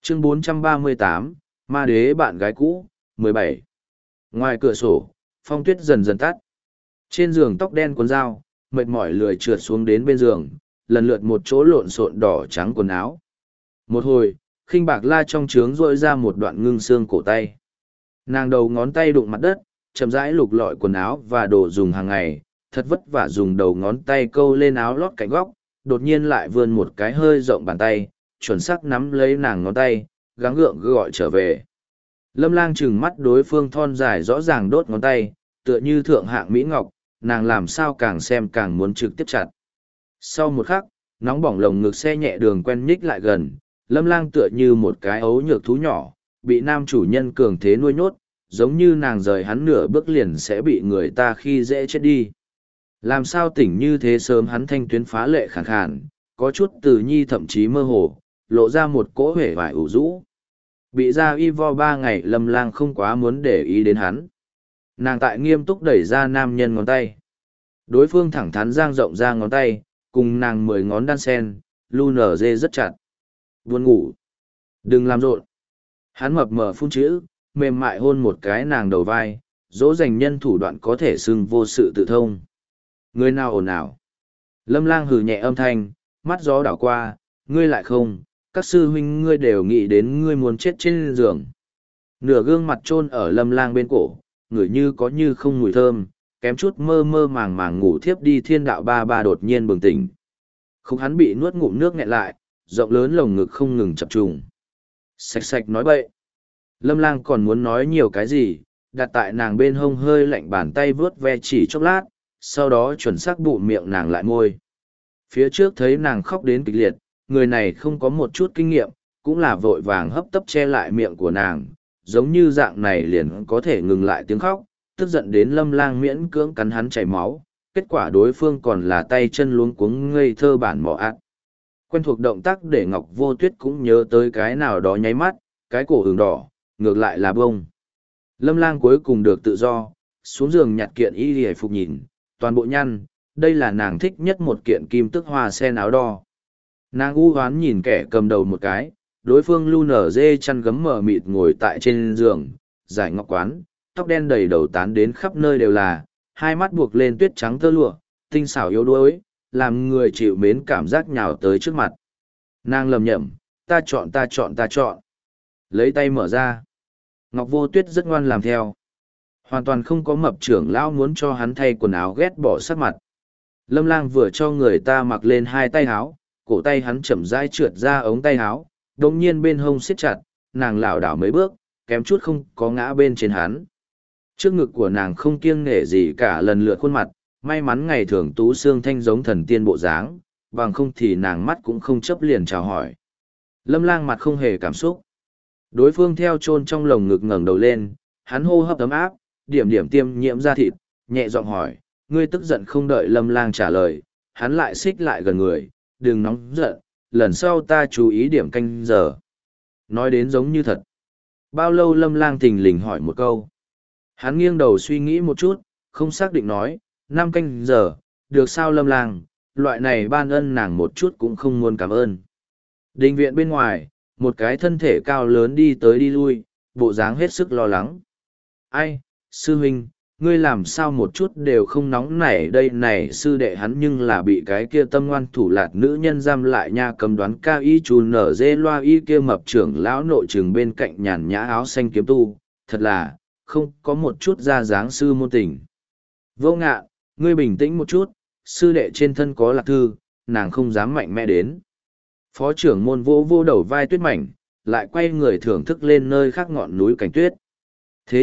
Chương 438, Ma đế bạn gái cũ, 17. Ngoài cửa sổ, phong tuyết dần dần tắt. Trên giường tóc đen quần dao, mệt mỏi lười trượt xuống đến bên giường, lần lượt một chỗ lộn xộn đỏ trắng quần áo. Một hồi, khinh bạc la trong trướng rỗi ra một đoạn ngưng xương cổ tay. Nàng đầu ngón tay đụng mặt đất, chậm rãi lục lọi quần áo và đồ dùng hàng ngày, thật vất vả dùng đầu ngón tay câu lên áo lót cạnh góc, đột nhiên lại vươn một cái hơi rộng bàn tay, chuẩn xác nắm lấy nàng ngón tay, gắng gượng gọi trở về. Lâm Lang trừng mắt đối phương thon dài rõ ràng đốt ngón tay, tựa như thượng hạng mỹ ngọc, nàng làm sao càng xem càng muốn trực tiếp chặt. Sau một khắc, nóng bỏng lồng ngực xe nhẹ đường quen nhích lại gần, Lâm Lang tựa như một cái ấu nhược thú nhỏ, bị nam chủ nhân cường thế nuôi nhốt, giống như nàng rời hắn nửa bước liền sẽ bị người ta khi dễ chết đi. Làm sao tỉnh như thế sớm, hắn thanh tuyến phá lệ khàn khàn, có chút từ nhi thậm chí mơ hồ, lộ ra một cỗ hể vải ủ rũ. Bị ra y vo 3 ngày, Lâm Lang không quá muốn để ý đến hắn. Nàng tại nghiêm túc đẩy ra nam nhân ngón tay. Đối phương thẳng thắn dang rộng ra ngón tay, cùng nàng 10 ngón đan sen, lu nở dê rất chặt. Buồn ngủ. Đừng làm rộn. Hắn mập mờ phun chữ, mềm mại hôn một cái nàng đầu vai, dỗ dành nhân thủ đoạn có thể xưng vô sự tự thông. Người nào ồn ào. Lâm Lang hừ nhẹ âm thanh, mắt gió đảo qua, ngươi lại không, các sư huynh ngươi đều nghĩ đến ngươi muốn chết trên giường. Nửa gương mặt chôn ở Lâm Lang bên cổ, ngửi như có như không mùi thơm, kém chút mơ mơ màng màng ngủ thiếp đi. Thiên đạo ba ba đột nhiên bừng tỉnh. Khúc hắn bị nuốt ngụm nước nghẹn lại, rộng lớn lồng ngực không ngừng chập trùng. Sạch sạch nói bậy. Lâm Lang còn muốn nói nhiều cái gì, đặt tại nàng bên hông hơi lạnh bàn tay vướt ve chỉ chốc lát, sau đó chuẩn xác bụng miệng nàng lại môi. Phía trước thấy nàng khóc đến kịch liệt, người này không có một chút kinh nghiệm, cũng là vội vàng hấp tấp che lại miệng của nàng, giống như dạng này liền có thể ngừng lại tiếng khóc, tức giận đến Lâm Lang miễn cưỡng cắn hắn chảy máu, kết quả đối phương còn là tay chân luống cuống ngây thơ bản mỏ ạt. Quen thuộc động tác để Ngọc Vô Tuyết cũng nhớ tới cái nào đó nháy mắt, cái cổ ửng đỏ, ngược lại là bông. Lâm Lang cuối cùng được tự do, xuống giường nhặt kiện y hề phục nhìn, toàn bộ nhăn, đây là nàng thích nhất một kiện kim tức hoa sen áo đo. Nàng u hoán nhìn kẻ cầm đầu một cái, đối phương lu nở dê chăn gấm mờ mịt ngồi tại trên giường, giải ngọc quán, tóc đen đầy đầu tán đến khắp nơi đều là, hai mắt buộc lên tuyết trắng tơ lụa, tinh xảo yếu đuối, làm người chịu mến cảm giác nhào tới trước mặt. Nàng lầm nhầm, ta chọn ta chọn ta chọn. Lấy tay mở ra. Ngọc Vô Tuyết rất ngoan làm theo. Hoàn toàn không có mập trưởng lão muốn cho hắn thay quần áo ghét bỏ sắc mặt. Lâm Lang vừa cho người ta mặc lên hai tay áo, cổ tay hắn chậm rãi trượt ra ống tay áo, đồng nhiên bên hông siết chặt, nàng lảo đảo mấy bước, kém chút không có ngã bên trên hắn. Trước ngực của nàng không kiêng nể gì cả, lần lượt khuôn mặt, may mắn ngày thường tú xương thanh giống thần tiên bộ dáng, bằng không thì nàng mắt cũng không chấp liền chào hỏi. Lâm Lang mặt không hề cảm xúc. Đối phương theo chôn trong lồng ngực ngẩng đầu lên, hắn hô hấp ấm áp, điểm điểm tiêm nhiễm ra thịt, nhẹ giọng hỏi, ngươi tức giận không đợi Lâm Lang trả lời, hắn lại xích lại gần người, đừng nóng giận, lần sau ta chú ý điểm canh giờ. Nói đến giống như thật. Bao lâu? Lâm Lang thình lình hỏi một câu. Hắn nghiêng đầu suy nghĩ một chút, không xác định nói, 5 canh giờ, được sao Lâm Lang, loại này ban ân nàng một chút cũng không muốn cảm ơn. Đình viện bên ngoài, một cái thân thể cao lớn đi tới đi lui, bộ dáng hết sức lo lắng. Ai, sư huynh, ngươi làm sao một chút đều không nóng nảy đây này, sư đệ hắn nhưng là bị cái kia tâm ngoan thủ lạt nữ nhân giam lại nha, cầm đoán ca y chù nở dê loa y kia mập trưởng lão nội trường bên cạnh nhàn nhã áo xanh kiếm tu, thật là, không có một chút ra dáng sư môn tình. Vô Ngạn, ngươi bình tĩnh một chút, sư đệ trên thân có lạc thư, nàng không dám mạnh mẽ đến. Phó trưởng môn vô vô đầu vai Tuyết Mảnh, lại quay người thưởng thức lên nơi khác ngọn núi cảnh tuyết. Thế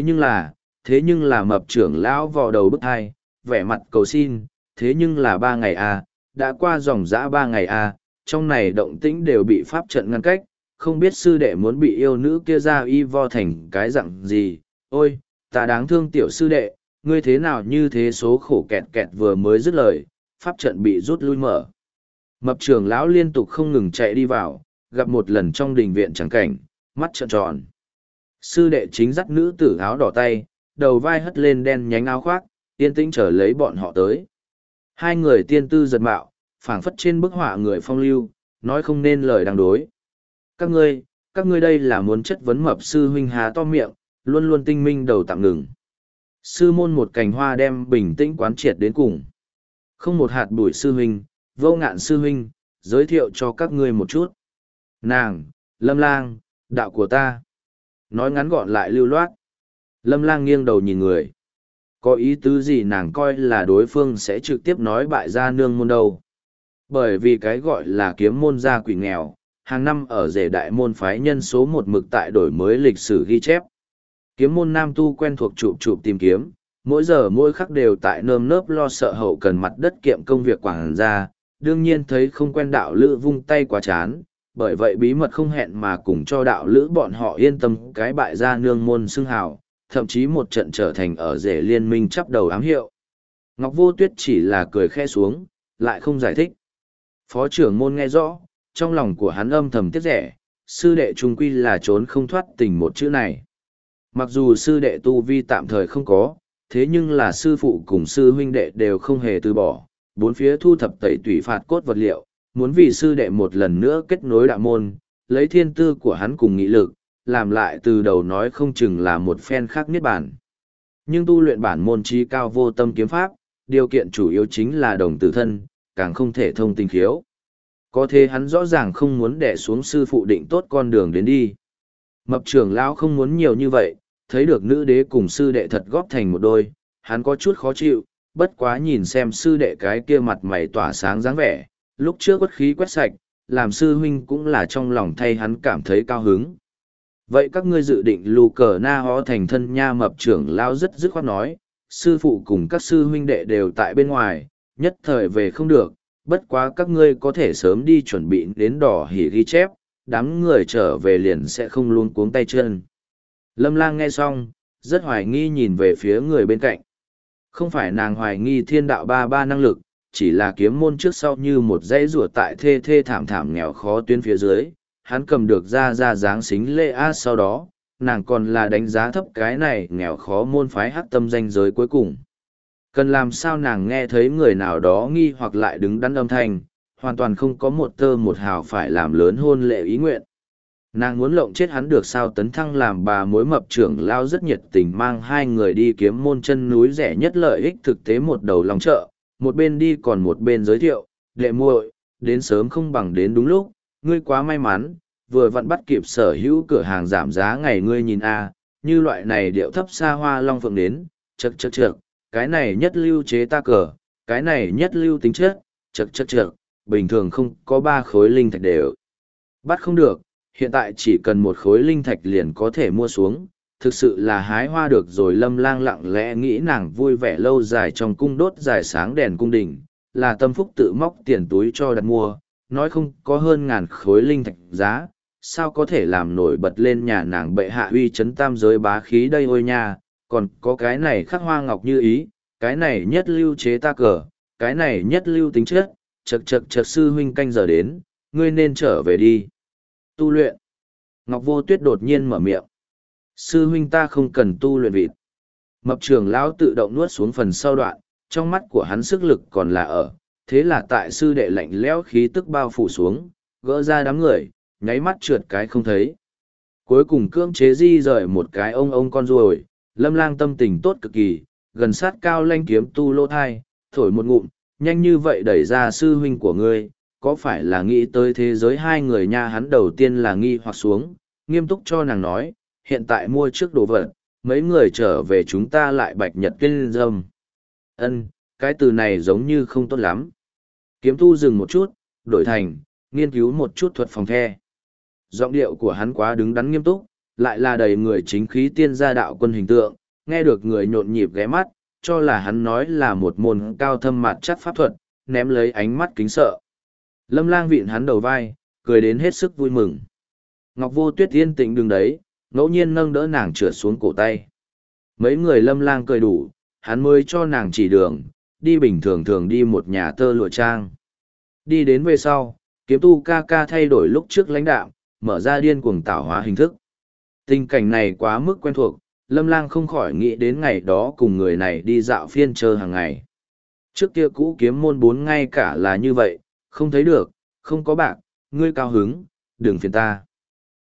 nhưng là mập trưởng lão vò đầu bức hai, vẻ mặt cầu xin, thế nhưng là 3 ngày à, đã qua dòng dã 3 ngày à, trong này động tĩnh đều bị pháp trận ngăn cách, không biết sư đệ muốn bị yêu nữ kia ra y vo thành cái dạng gì. Ôi, ta đáng thương tiểu sư đệ, ngươi thế nào như thế, số khổ kẹt kẹt vừa mới dứt lời, pháp trận bị rút lui mở. Mập trưởng lão liên tục không ngừng chạy đi vào, gặp một lần trong đình viện trắng cảnh, mắt trợn tròn. Sư đệ chính dắt nữ tử áo đỏ tay, đầu vai hất lên đen nhánh áo khoác, yên tĩnh chờ lấy bọn họ tới. Hai người tiên tư giật mạo, phảng phất trên bức họa người phong lưu, nói không nên lời đang đối. các ngươi đây là muốn chất vấn mập sư huynh há to miệng, luôn luôn tinh minh đầu tạm ngừng. Sư môn một cành hoa đem bình tĩnh quán triệt đến cùng. Không một hạt bụi sư huynh, Vô Ngạn sư huynh, giới thiệu cho các ngươi một chút. Nàng, Lâm Lang, đạo của ta. Nói ngắn gọn lại lưu loát. Lâm Lang nghiêng đầu nhìn người. Có ý tứ gì nàng coi là đối phương sẽ trực tiếp nói bại gia nương môn đâu. Bởi vì cái gọi là kiếm môn gia quỷ nghèo, hàng năm ở rể đại môn phái nhân số một mực tại đổi mới lịch sử ghi chép. Kiếm môn nam tu quen thuộc chụp chụp tìm kiếm, mỗi giờ mỗi khắc đều tại nơm nớp lo sợ hậu cần mặt đất kiệm công việc quảng ra, đương nhiên thấy không quen đạo lữ vung tay quá chán, bởi vậy bí mật không hẹn mà cùng cho đạo lữ bọn họ yên tâm cái bại gia nương môn xưng hào, thậm chí một trận trở thành ở rể liên minh chắp đầu ám hiệu. Ngọc Vô Tuyết chỉ là cười khe xuống, lại không giải thích. Phó trưởng môn nghe rõ, trong lòng của hắn âm thầm tiếc rẻ, sư đệ trung quy là trốn không thoát tình một chữ này. Mặc dù sư đệ tu vi tạm thời không có, thế nhưng là sư phụ cùng sư huynh đệ đều không hề từ bỏ, bốn phía thu thập tẩy tủy phạt cốt vật liệu, muốn vì sư đệ một lần nữa kết nối đạo môn, lấy thiên tư của hắn cùng nghị lực, làm lại từ đầu nói không chừng là một phen khác niết bản. Nhưng tu luyện bản môn trí cao vô tâm kiếm pháp, điều kiện chủ yếu chính là đồng tử thân, càng không thể thông tinh khiếu. Có thế hắn rõ ràng không muốn đè xuống sư phụ định tốt con đường đến đi. Mập trưởng lão không muốn nhiều như vậy, thấy được nữ đế cùng sư đệ thật góp thành một đôi, hắn có chút khó chịu, bất quá nhìn xem sư đệ cái kia mặt mày tỏa sáng dáng vẻ, lúc trước uất khí quét sạch, làm sư huynh cũng là trong lòng thay hắn cảm thấy cao hứng. Vậy các ngươi dự định lù cờ na ho thành thân nha? Mập trưởng lão rất dứt khoát nói, sư phụ cùng các sư huynh đệ đều tại bên ngoài, nhất thời về không được, bất quá các ngươi có thể sớm đi chuẩn bị đến đỏ hỉ ghi chép, đám người trở về liền sẽ không luống cuống tay chân. Lâm Lang nghe xong, rất hoài nghi nhìn về phía người bên cạnh. Không phải nàng hoài nghi thiên đạo ba ba năng lực, chỉ là kiếm môn trước sau như một dãy rùa tại thê thê thảm thảm nghèo khó tuyến phía dưới, hắn cầm được ra dáng xính lễ a sau đó, nàng còn là đánh giá thấp cái này nghèo khó môn phái hắc tâm danh giới cuối cùng. Cần làm sao nàng nghe thấy người nào đó nghi hoặc lại đứng đắn âm thanh, hoàn toàn không có một tơ một hào phải làm lớn hôn lễ ý nguyện. Nàng muốn lộng chết hắn được sao? Tấn Thăng làm bà mối mập trưởng lao rất nhiệt tình mang hai người đi kiếm môn chân núi rẻ nhất lợi ích thực tế một đầu lòng chợ, một bên đi còn một bên giới thiệu, đệ muội, đến sớm không bằng đến đúng lúc, ngươi quá may mắn, vừa vặn bắt kịp sở hữu cửa hàng giảm giá ngày ngươi nhìn a, như loại này điệu thấp xa hoa long phượng đến, chậc chậc chậc, cái này nhất lưu chế ta cờ, cái này nhất lưu tính chất, chậc chậc chậc, bình thường không có 3 khối linh thạch đều bắt không được, hiện tại chỉ cần 1 khối linh thạch liền có thể mua xuống, thực sự là hái hoa được rồi. Lâm Lang lặng lẽ nghĩ nàng vui vẻ lâu dài trong cung đốt dài sáng đèn cung đình, là tâm phúc tự móc tiền túi cho đặt mua, nói không có hơn 1000 khối linh thạch giá, sao có thể làm nổi bật lên nhà nàng bệ hạ uy chấn tam giới bá khí đây ôi nha, còn có cái này khắc hoa ngọc như ý, cái này nhất lưu chế ta cờ, cái này nhất lưu tính chất, chậc chậc chậc, sư huynh canh giờ đến, ngươi nên trở về đi tu luyện. Ngọc Vô Tuyết đột nhiên mở miệng. Sư huynh ta không cần tu luyện vịt. Mập trưởng lão tự động nuốt xuống phần sau đoạn, trong mắt của hắn sức lực còn là ở, thế là tại sư đệ lạnh lẽo khí tức bao phủ xuống, gỡ ra đám người, nháy mắt trượt cái không thấy. Cuối cùng cưỡng chế di rời một cái ông con ruồi, Lâm Lang tâm tình tốt cực kỳ, gần sát Cao Lanh kiếm tu lô thai, thổi một ngụm, nhanh như vậy đẩy ra sư huynh của ngươi, có phải là nghĩ tới thế giới hai người nha? Hắn đầu tiên là nghi hoặc xuống, nghiêm túc cho nàng nói, hiện tại mua trước đồ vật, mấy người trở về chúng ta lại bạch nhật kinh dâm. Ân, cái từ này giống như không tốt lắm. Kiếm tu dừng một chút, đổi thành, nghiên cứu một chút thuật phòng the. Giọng điệu của hắn quá đứng đắn nghiêm túc, lại là đầy người chính khí tiên gia đạo quân hình tượng, nghe được người nhộn nhịp ghé mắt, cho là hắn nói là một môn cao thâm mặt chắc pháp thuật, ném lấy ánh mắt kính sợ. Lâm Lang vịn hắn đầu vai, cười đến hết sức vui mừng. Ngọc Vô Tuyết yên tĩnh đứng đấy, ngẫu nhiên nâng đỡ nàng trượt xuống cổ tay. Mấy người Lâm Lang cười đủ, hắn mới cho nàng chỉ đường, đi bình thường thường đi một nhà tơ lụa trang. Đi đến về sau, kiếm tu ca ca thay đổi lúc trước lãnh đạo, mở ra điên cuồng tảo hóa hình thức. Tình cảnh này quá mức quen thuộc, Lâm Lang không khỏi nghĩ đến ngày đó cùng người này đi dạo phiên chơi hàng ngày. Trước kia cũ kiếm môn 4 ngay cả là như vậy, không thấy được, không có bạc, ngươi cao hứng, đừng phiền ta.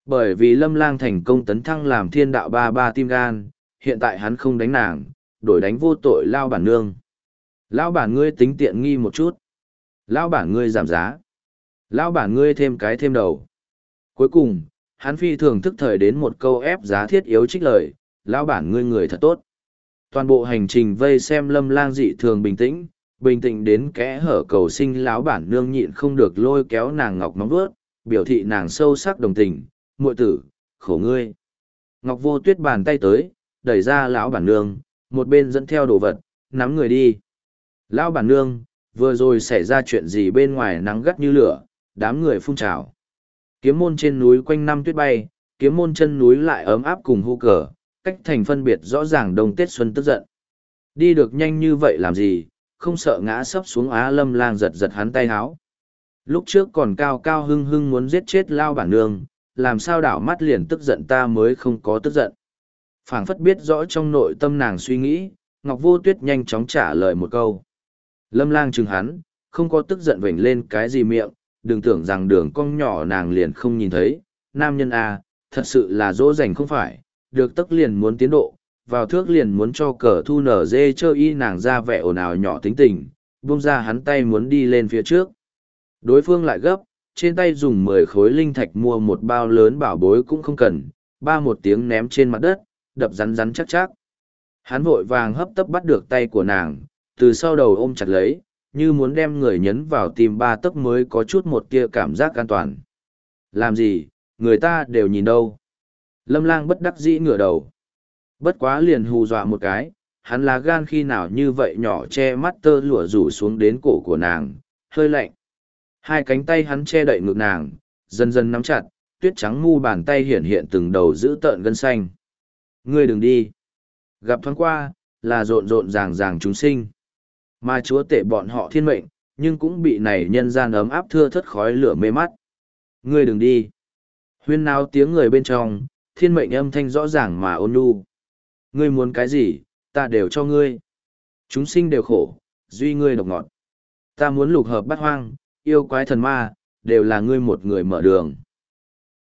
Bởi vì Lâm Lang thành công tấn thăng làm thiên đạo ba ba tim gan, hiện tại hắn không đánh nàng, đổi đánh vô tội lao bản nương. Lão bản ngươi tính tiện nghi một chút. Lão bản ngươi giảm giá. Lão bản ngươi thêm cái thêm đầu. Cuối cùng, hắn phi thường thức thời đến một câu ép giá thiết yếu trích lời, lão bản ngươi người thật tốt. Toàn bộ hành trình vây xem Lâm Lang dị thường bình tĩnh đến kẽ hở cầu sinh lão bản nương nhịn không được lôi kéo nàng ngọc nóng vuốt, biểu thị nàng sâu sắc đồng tình, muội tử, khổ ngươi. Ngọc Vô Tuyết bàn tay tới, đẩy ra lão bản nương, một bên dẫn theo đồ vật, nắm người đi. Lão bản nương, vừa rồi xảy ra chuyện gì bên ngoài nắng gắt như lửa, đám người phun trào. Kiếm môn trên núi quanh năm tuyết bay, kiếm môn chân núi lại ấm áp cùng hưu cờ, cách thành phân biệt rõ ràng đông tết xuân tức giận. Đi được nhanh như vậy làm gì, không sợ ngã sấp xuống Á Lâm Lang giật giật hắn tay háo. Lúc trước còn cao cao hưng hưng muốn giết chết lao bản nương, làm sao đảo mắt liền tức giận ta mới không có tức giận. Phảng phất biết rõ trong nội tâm nàng suy nghĩ, Ngọc Vô Tuyết nhanh chóng trả lời một câu. Lâm Lang chừng hắn, không có tức giận vểnh lên cái gì miệng, đừng tưởng rằng đường cong nhỏ nàng liền không nhìn thấy. Nam nhân à, thật sự là dỗ dành không phải, được tức liền muốn tiến độ, vào thước liền muốn cho cờ thu nở dê chơi y nàng ra vẻ ồn ào nhỏ tính tình, buông ra hắn tay muốn đi lên phía trước. Đối phương lại gấp, trên tay dùng 10 khối linh thạch mua một bao lớn bảo bối cũng không cần, ba một tiếng ném trên mặt đất, đập rắn rắn chắc chắc. Hắn vội vàng hấp tấp bắt được tay của nàng, từ sau đầu ôm chặt lấy, như muốn đem người nhấn vào tim ba tấc mới có chút một tia cảm giác an toàn. Làm gì, người ta đều nhìn đâu. Lâm Lang bất đắc dĩ ngửa đầu. Bất quá liền hù dọa một cái, hắn lá gan khi nào như vậy nhỏ che mắt tơ lụa rủ xuống đến cổ của nàng, hơi lạnh. Hai cánh tay hắn che đậy ngực nàng, dần dần nắm chặt, tuyết trắng mu bàn tay hiện hiện từng đầu giữ tợn gân xanh. Ngươi đừng đi. Gặp thoáng qua, là rộn rộn ràng ràng chúng sinh. Mà chúa tể bọn họ thiên mệnh, nhưng cũng bị này nhân gian ấm áp thưa thất khói lửa mê mắt. Ngươi đừng đi. Huyên náo tiếng người bên trong, thiên mệnh âm thanh rõ ràng mà ôn nhu. Ngươi muốn cái gì, ta đều cho ngươi. Chúng sinh đều khổ, duy ngươi độc ngọt. Ta muốn lục hợp bát hoang, yêu quái thần ma, đều là ngươi một người mở đường.